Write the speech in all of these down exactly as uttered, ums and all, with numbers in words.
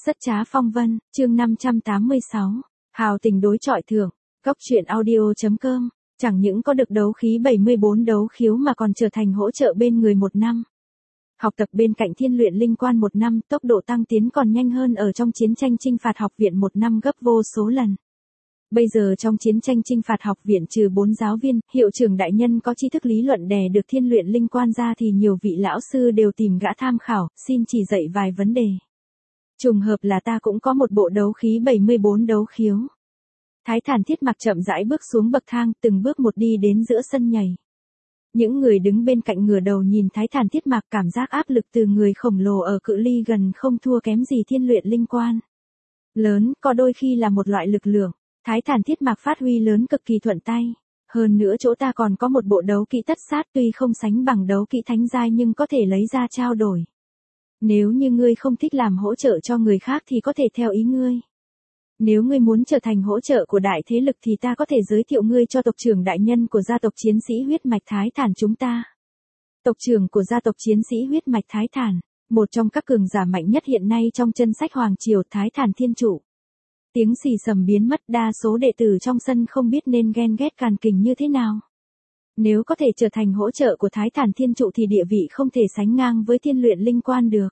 Rất trá phong vân, chương năm trăm tám mươi sáu. Hào tình đối chọi thưởng. Góc truyện audio.com. Chẳng những có được đấu khí bảy mươi bốn đấu khiếu mà còn trở thành hỗ trợ bên người một năm. Học tập bên cạnh thiên luyện linh quan một năm, tốc độ tăng tiến còn nhanh hơn ở trong chiến tranh chinh phạt học viện một năm gấp vô số lần. Bây giờ trong chiến tranh chinh phạt học viện trừ bốn giáo viên, hiệu trưởng đại nhân có tri thức lý luận đè được thiên luyện linh quan ra thì nhiều vị lão sư đều tìm gã tham khảo, xin chỉ dạy vài vấn đề. Trùng hợp là ta cũng có một bộ đấu khí bảy mươi bốn đấu khiếu. Thái Thản Thiết Mặc chậm rãi bước xuống bậc thang, từng bước một đi đến giữa sân nhảy. Những người đứng bên cạnh ngửa đầu nhìn Thái Thản Thiết Mặc, cảm giác áp lực từ người khổng lồ ở cự ly gần không thua kém gì thiên luyện linh quan. Lớn, có đôi khi là một loại lực lượng. Thái Thản Thiết Mặc phát huy lớn cực kỳ thuận tay. Hơn nữa chỗ ta còn có một bộ đấu kỹ tất sát, tuy không sánh bằng đấu kỹ thánh giai nhưng có thể lấy ra trao đổi. Nếu như ngươi không thích làm hỗ trợ cho người khác thì có thể theo ý ngươi. Nếu ngươi muốn trở thành hỗ trợ của đại thế lực thì ta có thể giới thiệu ngươi cho tộc trưởng đại nhân của gia tộc chiến sĩ huyết mạch Thái Thản chúng ta. Tộc trưởng của gia tộc chiến sĩ huyết mạch Thái Thản, một trong các cường giả mạnh nhất hiện nay trong chân sách Hoàng Triều, Thái Thản Thiên Trụ. Tiếng xì sầm biến mất, đa số đệ tử trong sân không biết nên ghen ghét càn kình như thế nào. Nếu có thể trở thành hỗ trợ của Thái Thản Thiên Trụ thì địa vị không thể sánh ngang với thiên luyện linh quan được.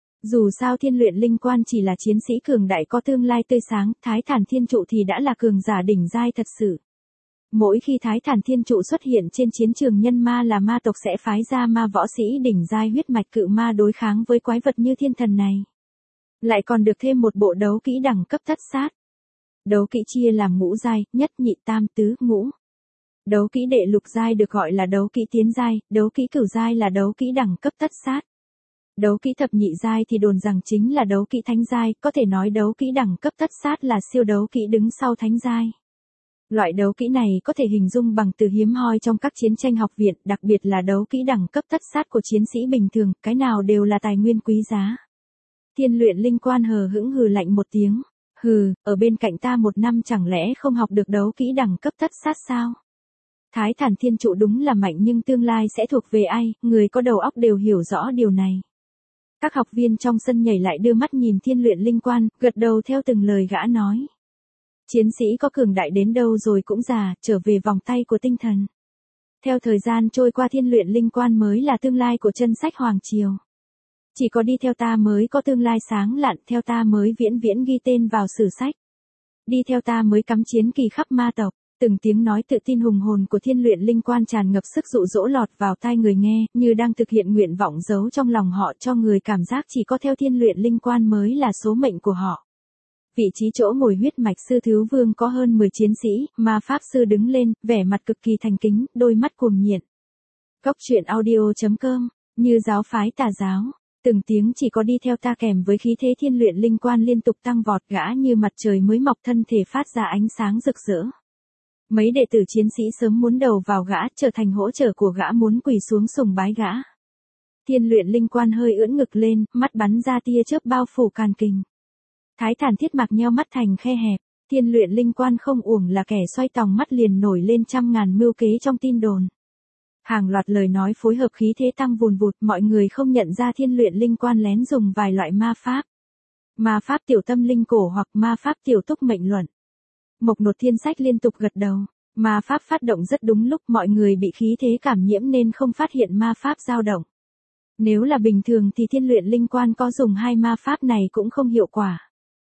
Dù sao thiên luyện linh quan chỉ là chiến sĩ cường đại có tương lai tươi sáng, Thái Thản Thiên Trụ thì đã là cường giả đỉnh giai thật sự. Mỗi khi Thái Thản Thiên Trụ xuất hiện trên chiến trường nhân ma là ma tộc sẽ phái ra ma võ sĩ đỉnh giai huyết mạch cự ma đối kháng với quái vật như thiên thần này. Lại còn được thêm một bộ đấu kỹ đẳng cấp thất sát. Đấu kỹ chia làm ngũ giai, nhất nhị tam tứ ngũ. Đấu kỹ đệ lục giai được gọi là đấu kỹ tiến giai, đấu kỹ cửu giai là đấu kỹ đẳng cấp thất sát. Đấu kỹ thập nhị giai thì đồn rằng chính là đấu kỹ thánh giai, có thể nói đấu kỹ đẳng cấp thất sát là siêu đấu kỹ đứng sau thánh giai. Loại đấu kỹ này có thể hình dung bằng từ hiếm hoi trong các chiến tranh học viện, đặc biệt là đấu kỹ đẳng cấp thất sát của chiến sĩ bình thường, cái nào đều là tài nguyên quý giá. Thiên luyện linh quan hờ hững hừ lạnh một tiếng. Hừ, ở bên cạnh ta một năm chẳng lẽ không học được đấu kỹ đẳng cấp thất sát sao? Thái Thản Thiên Trụ đúng là mạnh nhưng tương lai sẽ thuộc về ai, người có đầu óc đều hiểu rõ điều này. Các học viên trong sân nhảy lại đưa mắt nhìn thiên luyện linh quan, gật đầu theo từng lời gã nói. Chiến sĩ có cường đại đến đâu rồi cũng già, trở về vòng tay của tinh thần. Theo thời gian trôi qua thiên luyện linh quan mới là tương lai của chân sách Hoàng Triều. Chỉ có đi theo ta mới có tương lai sáng lạn, theo ta mới viễn viễn ghi tên vào sử sách. Đi theo ta mới cắm chiến kỳ khắp ma tộc. Từng tiếng nói tự tin hùng hồn của thiên luyện linh quan tràn ngập sức dụ dỗ lọt vào tai người nghe, như đang thực hiện nguyện vọng giấu trong lòng họ, cho người cảm giác chỉ có theo thiên luyện linh quan mới là số mệnh của họ. Vị trí chỗ ngồi huyết mạch sư thứ vương có hơn mười chiến sĩ, ma pháp sư đứng lên, vẻ mặt cực kỳ thành kính, đôi mắt cuồng nhiệt. Góc truyện audio.com, như giáo phái tà giáo. Từng tiếng chỉ có đi theo ta kèm với khí thế thiên luyện linh quan liên tục tăng vọt, gã như mặt trời mới mọc, thân thể phát ra ánh sáng rực rỡ. Mấy đệ tử chiến sĩ sớm muốn đầu vào gã, trở thành hỗ trợ của gã, muốn quỳ xuống sùng bái gã. Thiên luyện linh quan hơi ưỡn ngực lên, mắt bắn ra tia chớp bao phủ càn kình. Thái Thản Thiết Mặc nheo mắt thành khe hẹp, thiên luyện linh quan không uổng là kẻ xoay tòng mắt liền nổi lên trăm ngàn mưu kế trong tin đồn. Hàng loạt lời nói phối hợp khí thế tăng vùn vụt, mọi người không nhận ra thiên luyện linh quan lén dùng vài loại ma pháp. Ma pháp tiểu tâm linh cổ hoặc ma pháp tiểu túc mệnh luận. Mộc Nột Thiên Sách liên tục gật đầu. Ma pháp phát động rất đúng lúc, mọi người bị khí thế cảm nhiễm nên không phát hiện ma pháp dao động. Nếu là bình thường thì thiên luyện linh quan có dùng hai ma pháp này cũng không hiệu quả.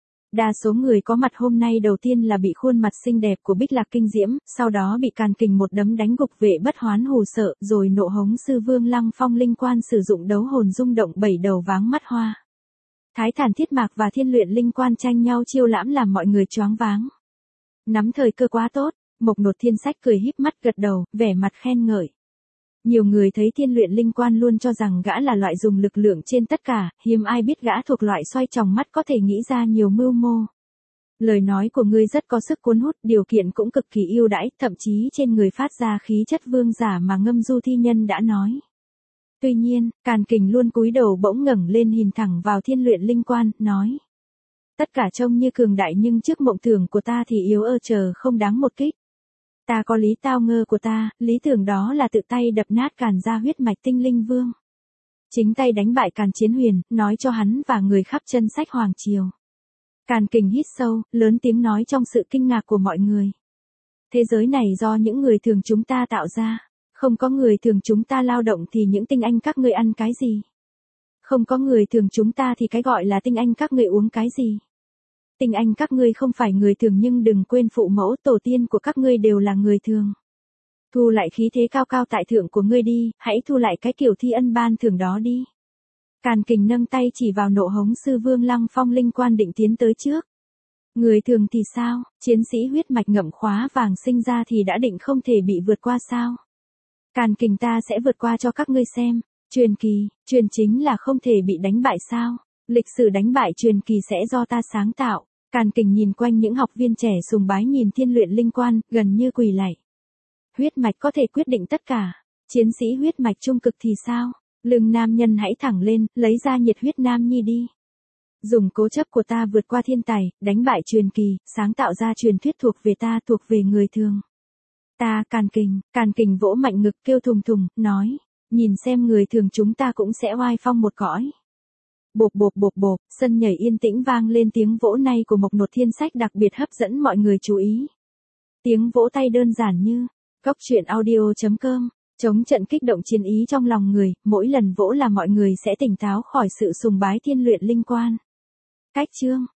Đa số người có mặt hôm nay đầu tiên là bị khuôn mặt xinh đẹp của Bích Lạc kinh diễm, sau đó bị càn kình một đấm đánh gục vệ bất hoán hù sợ, rồi nộ hống sư vương Lăng Phong linh quan sử dụng đấu hồn rung động bảy đầu váng mắt hoa. Thái Thản Thiết Mặc và thiên luyện linh quan tranh nhau chiêu lãm làm mọi người choáng váng. Nắm thời cơ quá tốt, Mộc Nột Thiên Sách cười híp mắt gật đầu, vẻ mặt khen ngợi. Nhiều người thấy thiên luyện linh quan luôn cho rằng gã là loại dùng lực lượng trên tất cả, hiếm ai biết gã thuộc loại xoay tròng mắt có thể nghĩ ra nhiều mưu mô. Lời nói của ngươi rất có sức cuốn hút, điều kiện cũng cực kỳ ưu đãi, thậm chí trên người phát ra khí chất vương giả mà Ngâm Du thi nhân đã nói. Tuy nhiên, càn kình luôn cúi đầu bỗng ngẩng lên nhìn thẳng vào thiên luyện linh quan, nói. Tất cả trông như cường đại nhưng trước mộng tưởng của ta thì yếu ơ chờ không đáng một kích. Ta có lý tao ngơ của ta, lý tưởng đó là tự tay đập nát Càn gia huyết mạch tinh linh vương. Chính tay đánh bại Càn Chiến Huyền, nói cho hắn và người khắp chân sách Hoàng Triều. Càn Kình hít sâu, lớn tiếng nói trong sự kinh ngạc của mọi người. Thế giới này do những người thường chúng ta tạo ra. Không có người thường chúng ta lao động thì những tinh anh các ngươi ăn cái gì? Không có người thường chúng ta thì cái gọi là tinh anh các ngươi uống cái gì? Tinh anh các ngươi không phải người thường nhưng đừng quên phụ mẫu tổ tiên của các ngươi đều là người thường. Thu lại khí thế cao cao tại thượng của ngươi đi, hãy thu lại cái kiểu thi ân ban thưởng đó đi. Càn Kình nâng tay chỉ vào Nộ Hống sư Vương Lăng Phong Linh Quan định tiến tới trước. Người thường thì sao, chiến sĩ huyết mạch ngậm khóa vàng sinh ra thì đã định không thể bị vượt qua sao? Càn Kình ta sẽ vượt qua cho các ngươi xem. Truyền kỳ, truyền chính là không thể bị đánh bại sao? Lịch sử đánh bại truyền kỳ sẽ do ta sáng tạo. Càn Kình nhìn quanh những học viên trẻ sùng bái nhìn thiên luyện linh quan, gần như quỳ lạy. Huyết mạch có thể quyết định tất cả. Chiến sĩ huyết mạch trung cực thì sao? Lưng nam nhân hãy thẳng lên, lấy ra nhiệt huyết nam nhi đi. Dùng cố chấp của ta vượt qua thiên tài, đánh bại truyền kỳ, sáng tạo ra truyền thuyết thuộc về ta, thuộc về người thường. Ta Càn Kình, Càn Kình vỗ mạnh ngực kêu thùng thùng, nói, nhìn xem người thường chúng ta cũng sẽ oai phong một cõi. Bộp bộp bộp bộp, sân nhảy yên tĩnh vang lên tiếng vỗ nay của Mộc Nột Thiên Sách đặc biệt hấp dẫn mọi người chú ý. Tiếng vỗ tay đơn giản như, cốc truyện audio chấm com, chống trận kích động chiến ý trong lòng người, mỗi lần vỗ là mọi người sẽ tỉnh táo khỏi sự sùng bái thiên luyện linh quan. Cách chương